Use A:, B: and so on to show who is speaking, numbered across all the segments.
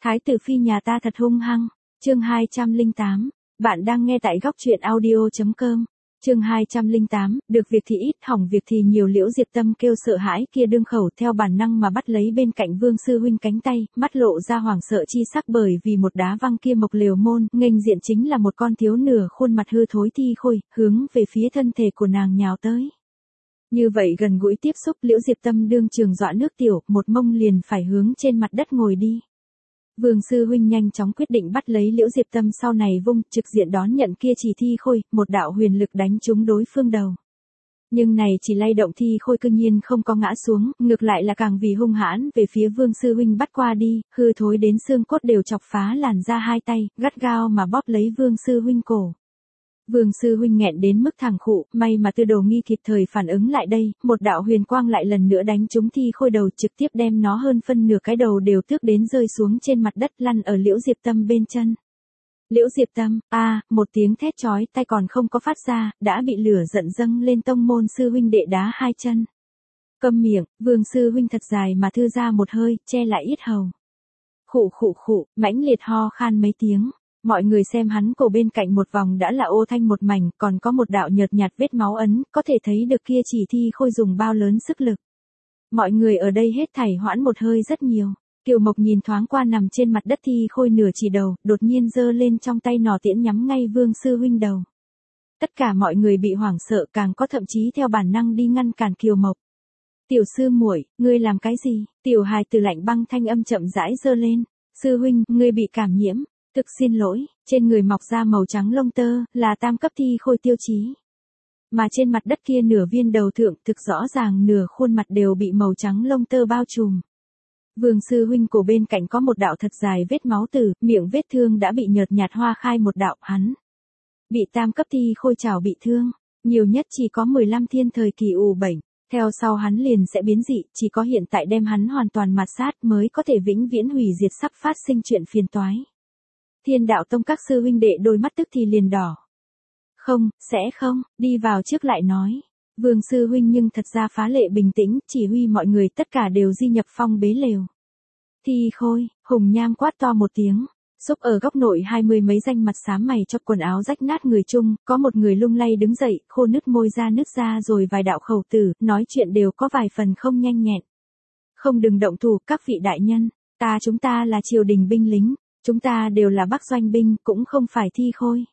A: Thái tử phi nhà ta thật hung hăng. Chương 208. Bạn đang nghe tại góc truyện audio.com. Chương 208. Được việc thì ít, hỏng việc thì nhiều. Liễu Diệp Tâm kêu sợ hãi kia đương khẩu theo bản năng mà bắt lấy bên cạnh Vương sư huynh cánh tay, mắt lộ ra hoảng sợ chi sắc bởi vì một đá văng kia mộc lều môn, nghênh diện chính là một con thiếu nửa khuôn mặt hư thối thi khôi, hướng về phía thân thể của nàng nhào tới. Như vậy gần gũi tiếp xúc, Liễu Diệp Tâm đương trường dọa nước tiểu, một mông liền phải hướng trên mặt đất ngồi đi. Vương sư huynh nhanh chóng quyết định bắt lấy Liễu Diệp Tâm, sau này vung trực diện đón nhận kia chỉ thi khôi, một đạo huyền lực đánh trúng đối phương đầu. Nhưng này chỉ lay động thi khôi cương nhiên không có ngã xuống, ngược lại là càng vì hung hãn về phía Vương sư huynh bắt qua đi, hư thối đến xương cốt đều chọc phá làn ra hai tay, gắt gao mà bóp lấy Vương sư huynh cổ. Vương sư huynh nghẹn đến mức thẳng khụ, may mà Tư Đồ Nghi kịp thời phản ứng lại đây, một đạo huyền quang lại lần nữa đánh trúng thi khôi đầu, trực tiếp đem nó hơn phân nửa cái đầu đều tước đến rơi xuống trên mặt đất, lăn ở Liễu Diệp Tâm bên chân. Liễu Diệp Tâm, một tiếng thét chói tai còn không có phát ra, đã bị lửa giận dâng lên, tông môn sư huynh đệ đá hai chân. Câm miệng. Vương sư huynh thật dài mà thư ra một hơi, che lại yết hầu. Khụ khụ khụ, mãnh liệt ho khan mấy tiếng. Mọi người xem hắn cổ bên cạnh một vòng đã là ô thanh một mảnh, còn có một đạo nhợt nhạt vết máu ấn, có thể thấy được kia chỉ thi khôi dùng bao lớn sức lực. Mọi người ở đây hết thảy hoãn một hơi rất nhiều. Kiều Mộc nhìn thoáng qua nằm trên mặt đất thi khôi nửa chỉ đầu, đột nhiên giơ lên trong tay nỏ tiễn nhắm ngay Vương sư huynh đầu. Tất cả mọi người bị hoảng sợ, càng có thậm chí theo bản năng đi ngăn cản Kiều Mộc. Tiểu sư muội, ngươi làm cái gì? Tiểu hài từ lạnh băng thanh âm chậm rãi giơ lên. Sư huynh, ngươi bị cảm nhiễm. Thực xin lỗi, trên người mọc ra màu trắng lông tơ, là tam cấp thi khôi tiêu chí. Mà trên mặt đất kia nửa viên đầu thượng, thực rõ ràng nửa khuôn mặt đều bị màu trắng lông tơ bao trùm. Vương sư huynh cổ bên cạnh có một đạo thật dài vết máu tử, miệng vết thương đã bị nhợt nhạt hoa khai một đạo, hắn bị tam cấp thi khôi chảo bị thương, nhiều nhất chỉ có 15 thiên thời kỳ ủ bệnh, theo sau hắn liền sẽ biến dị, chỉ có hiện tại đem hắn hoàn toàn mạt sát mới có thể vĩnh viễn hủy diệt sắp phát sinh chuyện phiền toái. Thiên Đạo Tông các sư huynh đệ đôi mắt tức thì liền đỏ. Không, sẽ không, đi vào trước lại nói. Vương sư huynh nhưng thật ra phá lệ bình tĩnh, chỉ huy mọi người tất cả đều di nhập phong bế lều. Thi khôi, Hùng Nham quát to một tiếng. Xúc ở góc nội 20 mấy danh mặt xám mày cho quần áo rách nát người chung, có một người lung lay đứng dậy, khô nứt môi ra nứt ra rồi vài đạo khẩu tử, nói chuyện đều có vài phần không nhanh nhẹn. Không, đừng động thủ, các vị đại nhân, chúng ta là triều đình binh lính. Chúng ta đều là Bắc doanh binh, cũng không phải thi khôi.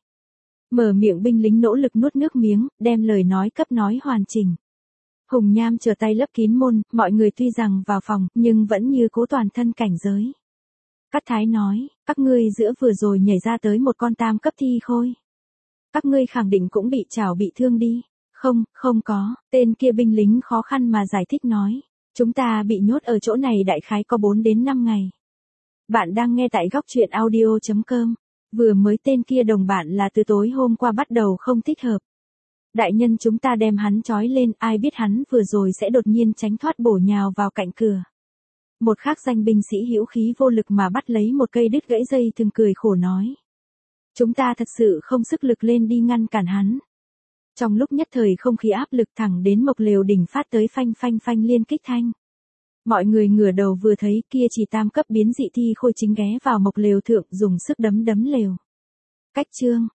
A: Mở miệng binh lính nỗ lực nuốt nước miếng, đem lời nói cấp nói hoàn chỉnh. Hùng Nham trở tay lấp kín môn, mọi người tuy rằng vào phòng, nhưng vẫn như cố toàn thân cảnh giới. Cát Thái nói, các ngươi giữa vừa rồi nhảy ra tới một con tam cấp thi khôi. Các ngươi khẳng định cũng bị chảo bị thương đi. Không, không có, tên kia binh lính khó khăn mà giải thích nói. Chúng ta bị nhốt ở chỗ này đại khái có 4 đến 5 ngày. Bạn đang nghe tại góc truyện audio.com. Vừa mới tên kia đồng bạn là từ tối hôm qua bắt đầu không thích hợp. Đại nhân, chúng ta đem hắn trói lên, ai biết hắn vừa rồi sẽ đột nhiên tránh thoát bổ nhào vào cạnh cửa. Một khác danh binh sĩ hữu khí vô lực mà bắt lấy một cây đứt gãy dây thừng cười khổ nói. Chúng ta thật sự không sức lực lên đi ngăn cản hắn. Trong lúc nhất thời không khí áp lực thẳng đến mộc lều đỉnh phát tới phanh phanh phanh liên kích thanh. Mọi người ngửa đầu vừa thấy kia chỉ tam cấp biến dị thi khôi chính ghé vào mộc lều thượng dùng sức đấm lều. Cách chương,